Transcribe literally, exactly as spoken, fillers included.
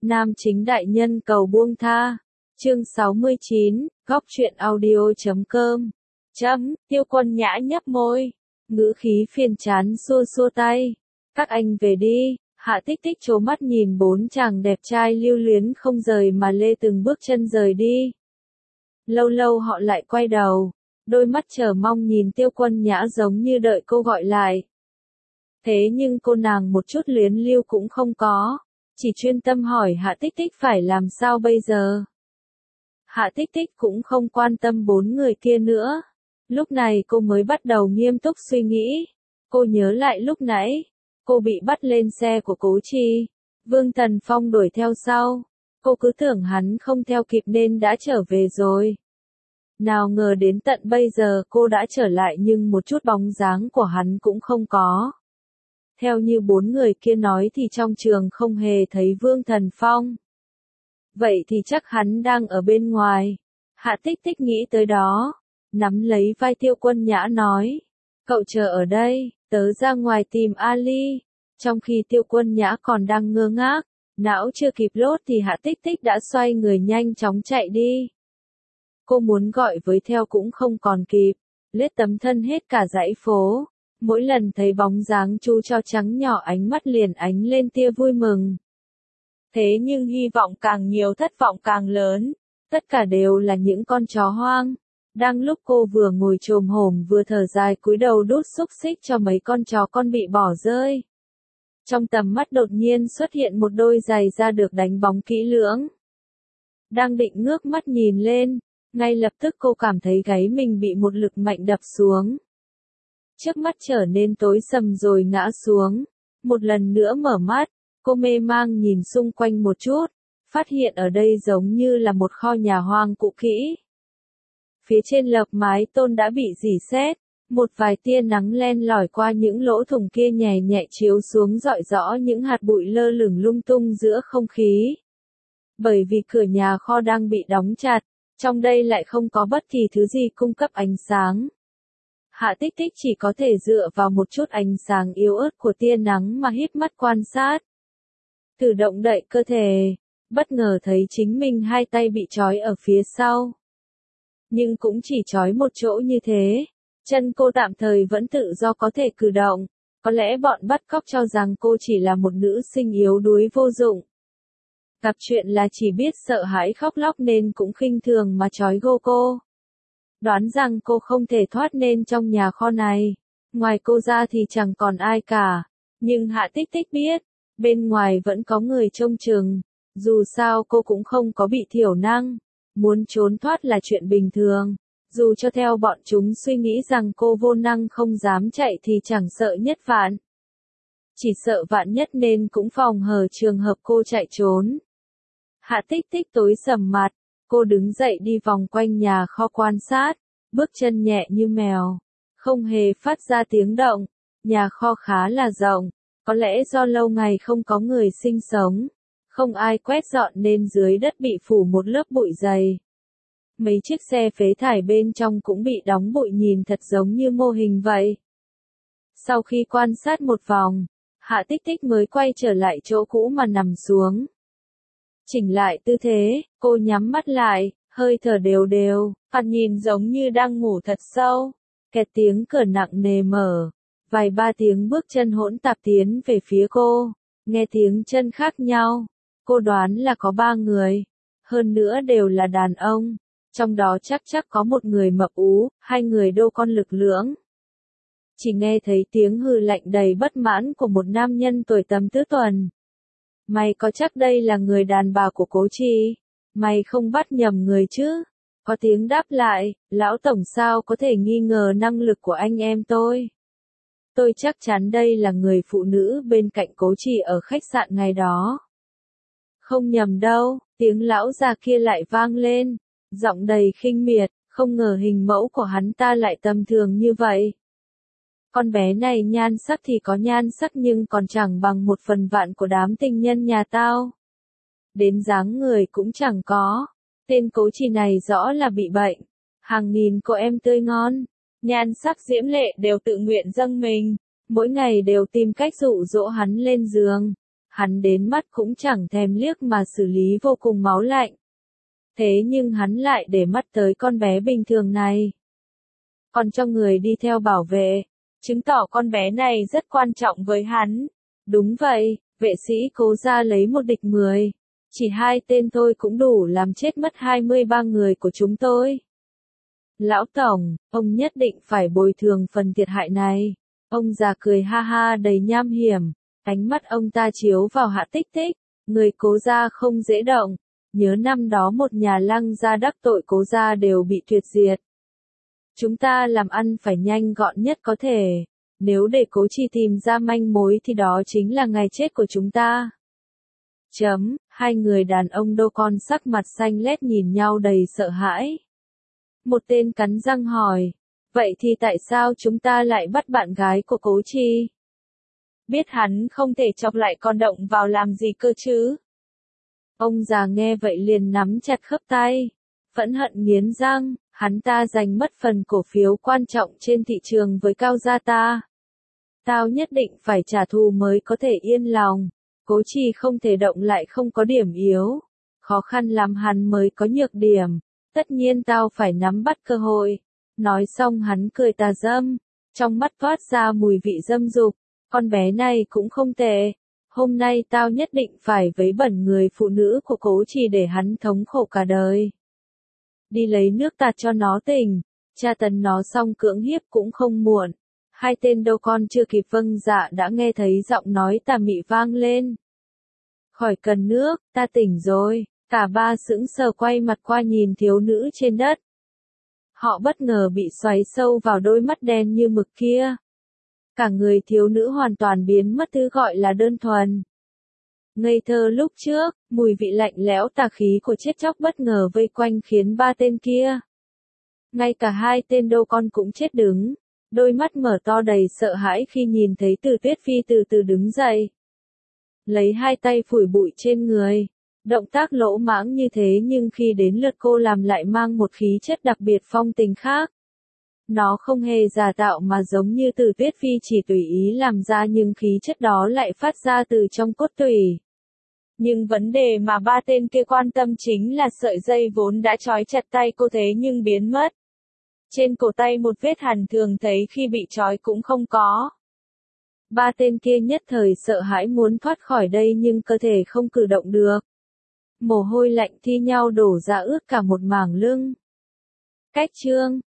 Nam chính đại nhân cầu buông tha. Chương sáu mươi chín, góc truyện audio chấm com. Chấm, Tiêu Quân Nhã nhấp môi, ngữ khí phiền chán xua xua tay. Các anh về đi. Hạ Tích Tích trố mắt nhìn bốn chàng đẹp trai lưu luyến không rời mà lê từng bước chân rời đi. Lâu lâu họ lại quay đầu, đôi mắt chờ mong nhìn Tiêu Quân Nhã giống như đợi cô gọi lại. Thế nhưng cô nàng một chút luyến lưu cũng không có, chỉ chuyên tâm hỏi Hạ Tích Tích phải làm sao bây giờ. Hạ Tích Tích cũng không quan tâm bốn người kia nữa. Lúc này cô mới bắt đầu nghiêm túc suy nghĩ. Cô nhớ lại lúc nãy, cô bị bắt lên xe của Cố Chi, Vương Tần Phong đuổi theo sau. Cô cứ tưởng hắn không theo kịp nên đã trở về rồi. Nào ngờ đến tận bây giờ cô đã trở lại nhưng một chút bóng dáng của hắn cũng không có. Theo như bốn người kia nói thì trong trường không hề thấy Vương Thần Phong. Vậy thì chắc hắn đang ở bên ngoài. Hạ Tích Tích nghĩ tới đó, nắm lấy vai Tiêu Quân Nhã nói. Cậu chờ ở đây, tớ ra ngoài tìm Ali. Trong khi Tiêu Quân Nhã còn đang ngơ ngác, não chưa kịp lốt thì Hạ Tích Tích đã xoay người nhanh chóng chạy đi. Cô muốn gọi với theo cũng không còn kịp, lết tấm thân hết cả dãy phố. Mỗi lần thấy bóng dáng chú chó trắng nhỏ ánh mắt liền ánh lên tia vui mừng. Thế nhưng hy vọng càng nhiều thất vọng càng lớn, tất cả đều là những con chó hoang. Đang lúc cô vừa ngồi chồm hổm vừa thở dài cúi đầu đút xúc xích cho mấy con chó con bị bỏ rơi. Trong tầm mắt đột nhiên xuất hiện một đôi giày da được đánh bóng kỹ lưỡng. Đang định ngước mắt nhìn lên, ngay lập tức cô cảm thấy gáy mình bị một lực mạnh đập xuống. Trước mắt trở nên tối sầm rồi ngã xuống. Một lần nữa mở mắt, cô mê mang nhìn xung quanh một chút, phát hiện ở đây giống như là một kho nhà hoang cũ kỹ. Phía trên lợp mái tôn đã bị rỉ sét, một vài tia nắng len lỏi qua những lỗ thủng kia nhẹ nhẹ chiếu xuống rọi rõ những hạt bụi lơ lửng lung tung giữa không khí. Bởi vì cửa nhà kho đang bị đóng chặt, trong đây lại không có bất kỳ thứ gì cung cấp ánh sáng. Hạ Tích Tích chỉ có thể dựa vào một chút ánh sáng yếu ớt của tia nắng mà híp mắt quan sát. Thử động đậy cơ thể, bất ngờ thấy chính mình hai tay bị trói ở phía sau. Nhưng cũng chỉ trói một chỗ như thế, chân cô tạm thời vẫn tự do có thể cử động, có lẽ bọn bắt cóc cho rằng cô chỉ là một nữ sinh yếu đuối vô dụng. Gặp chuyện là chỉ biết sợ hãi khóc lóc nên cũng khinh thường mà trói gô cô. Đoán rằng cô không thể thoát nên trong nhà kho này, ngoài cô ra thì chẳng còn ai cả, nhưng Hạ Tích Tích biết, bên ngoài vẫn có người trông chừng, dù sao cô cũng không có bị thiểu năng, muốn trốn thoát là chuyện bình thường, dù cho theo bọn chúng suy nghĩ rằng cô vô năng không dám chạy thì chẳng sợ nhất vạn. Chỉ sợ vạn nhất nên cũng phòng hờ trường hợp cô chạy trốn. Hạ Tích Tích tối sầm mặt, cô đứng dậy đi vòng quanh nhà kho quan sát, bước chân nhẹ như mèo, không hề phát ra tiếng động. Nhà kho khá là rộng, có lẽ do lâu ngày không có người sinh sống, không ai quét dọn nên dưới đất bị phủ một lớp bụi dày. Mấy chiếc xe phế thải bên trong cũng bị đóng bụi nhìn thật giống như mô hình vậy. Sau khi quan sát một vòng, Hạ Tích Tích mới quay trở lại chỗ cũ mà nằm xuống. Chỉnh lại tư thế, cô nhắm mắt lại, hơi thở đều đều, thoạt nhìn giống như đang ngủ thật sâu. Kẹt tiếng cửa nặng nề mở, vài ba tiếng bước chân hỗn tạp tiến về phía cô, nghe tiếng chân khác nhau. Cô đoán là có ba người, hơn nữa đều là đàn ông, trong đó chắc chắc có một người mập ú, hai người đô con lực lưỡng. Chỉ nghe thấy tiếng hừ lạnh đầy bất mãn của một nam nhân tuổi tầm tứ tuần. Mày có chắc đây là người đàn bà của Cố Chi? Mày không bắt nhầm người chứ? Có tiếng đáp lại, lão tổng sao có thể nghi ngờ năng lực của anh em tôi? Tôi chắc chắn đây là người phụ nữ bên cạnh Cố Chi ở khách sạn ngày đó. Không nhầm đâu, tiếng lão già kia lại vang lên, giọng đầy khinh miệt, không ngờ hình mẫu của hắn ta lại tầm thường như vậy. Con bé này nhan sắc thì có nhan sắc nhưng còn chẳng bằng một phần vạn của đám tình nhân nhà tao. Đến dáng người cũng chẳng có. Tên Cố Chi này rõ là bị bệnh. Hàng nghìn cô em tươi ngon, nhan sắc diễm lệ đều tự nguyện dâng mình, mỗi ngày đều tìm cách dụ dỗ hắn lên giường. hắn đến mắt cũng chẳng thèm liếc mà xử lý vô cùng máu lạnh. Thế nhưng hắn lại để mắt tới con bé bình thường này. Còn cho người đi theo bảo vệ, chứng tỏ con bé này rất quan trọng với hắn. Đúng vậy, vệ sĩ Cố gia lấy một địch mười. Chỉ hai tên thôi cũng đủ làm chết mất hai mươi ba người của chúng tôi. Lão Tổng, ông nhất định phải bồi thường phần thiệt hại này. Ông già cười ha ha đầy nham hiểm, ánh mắt ông ta chiếu vào Hạ Tích Tích, người Cố gia không dễ động. Nhớ năm đó một nhà Lăng gia đắc tội Cố gia đều bị tuyệt diệt. Chúng ta làm ăn phải nhanh gọn nhất có thể. Nếu để Cố Chi tìm ra manh mối thì đó chính là ngày chết của chúng ta. Chấm, hai người đàn ông đô con sắc mặt xanh lét nhìn nhau đầy sợ hãi. Một tên cắn răng hỏi, vậy thì tại sao chúng ta lại bắt bạn gái của Cố Chi? Biết hắn không thể chọc lại con động vào làm gì cơ chứ? Ông già nghe vậy liền nắm chặt khớp tay, phẫn hận nghiến răng, hắn ta giành mất phần cổ phiếu quan trọng trên thị trường với Cao gia ta. Tao nhất định phải trả thù mới có thể yên lòng. Cố Chi không thể động lại không có điểm yếu. Khó khăn lắm hắn mới có nhược điểm. Tất nhiên tao phải nắm bắt cơ hội. Nói xong hắn cười tà dâm. Trong mắt toát ra mùi vị dâm dục. Con bé này cũng không tệ. Hôm nay tao nhất định phải vấy bẩn người phụ nữ của Cố Chi để hắn thống khổ cả đời. Đi lấy nước tạt cho nó tỉnh. Tra tấn nó xong cưỡng hiếp cũng không muộn. Hai tên đâu con chưa kịp vâng dạ đã nghe thấy giọng nói tà mị vang lên. Khỏi cần nước, ta tỉnh rồi. Cả ba sững sờ quay mặt qua nhìn thiếu nữ trên đất. Họ bất ngờ bị xoáy sâu vào đôi mắt đen như mực kia. Cả người thiếu nữ hoàn toàn biến mất thứ gọi là đơn thuần. Ngây thơ lúc trước, mùi vị lạnh lẽo tà khí của chết chóc bất ngờ vây quanh khiến ba tên kia. Ngay cả hai tên đâu con cũng chết đứng. Đôi mắt mở to đầy sợ hãi khi nhìn thấy Từ Tuyết Phi từ từ đứng dậy. Lấy hai tay phủi bụi trên người. Động tác lỗ mãng như thế nhưng khi đến lượt cô làm lại mang một khí chất đặc biệt phong tình khác. Nó không hề giả tạo mà giống như Từ Tuyết Phi chỉ tùy ý làm ra nhưng khí chất đó lại phát ra từ trong cốt tủy. Nhưng vấn đề mà ba tên kia quan tâm chính là sợi dây vốn đã trói chặt tay cô thế nhưng biến mất. Trên cổ tay một vết hằn thường thấy khi bị trói cũng không có. Ba tên kia nhất thời sợ hãi muốn thoát khỏi đây nhưng cơ thể không cử động được. Mồ hôi lạnh thi nhau đổ ra ướt cả một mảng lưng. Cách chương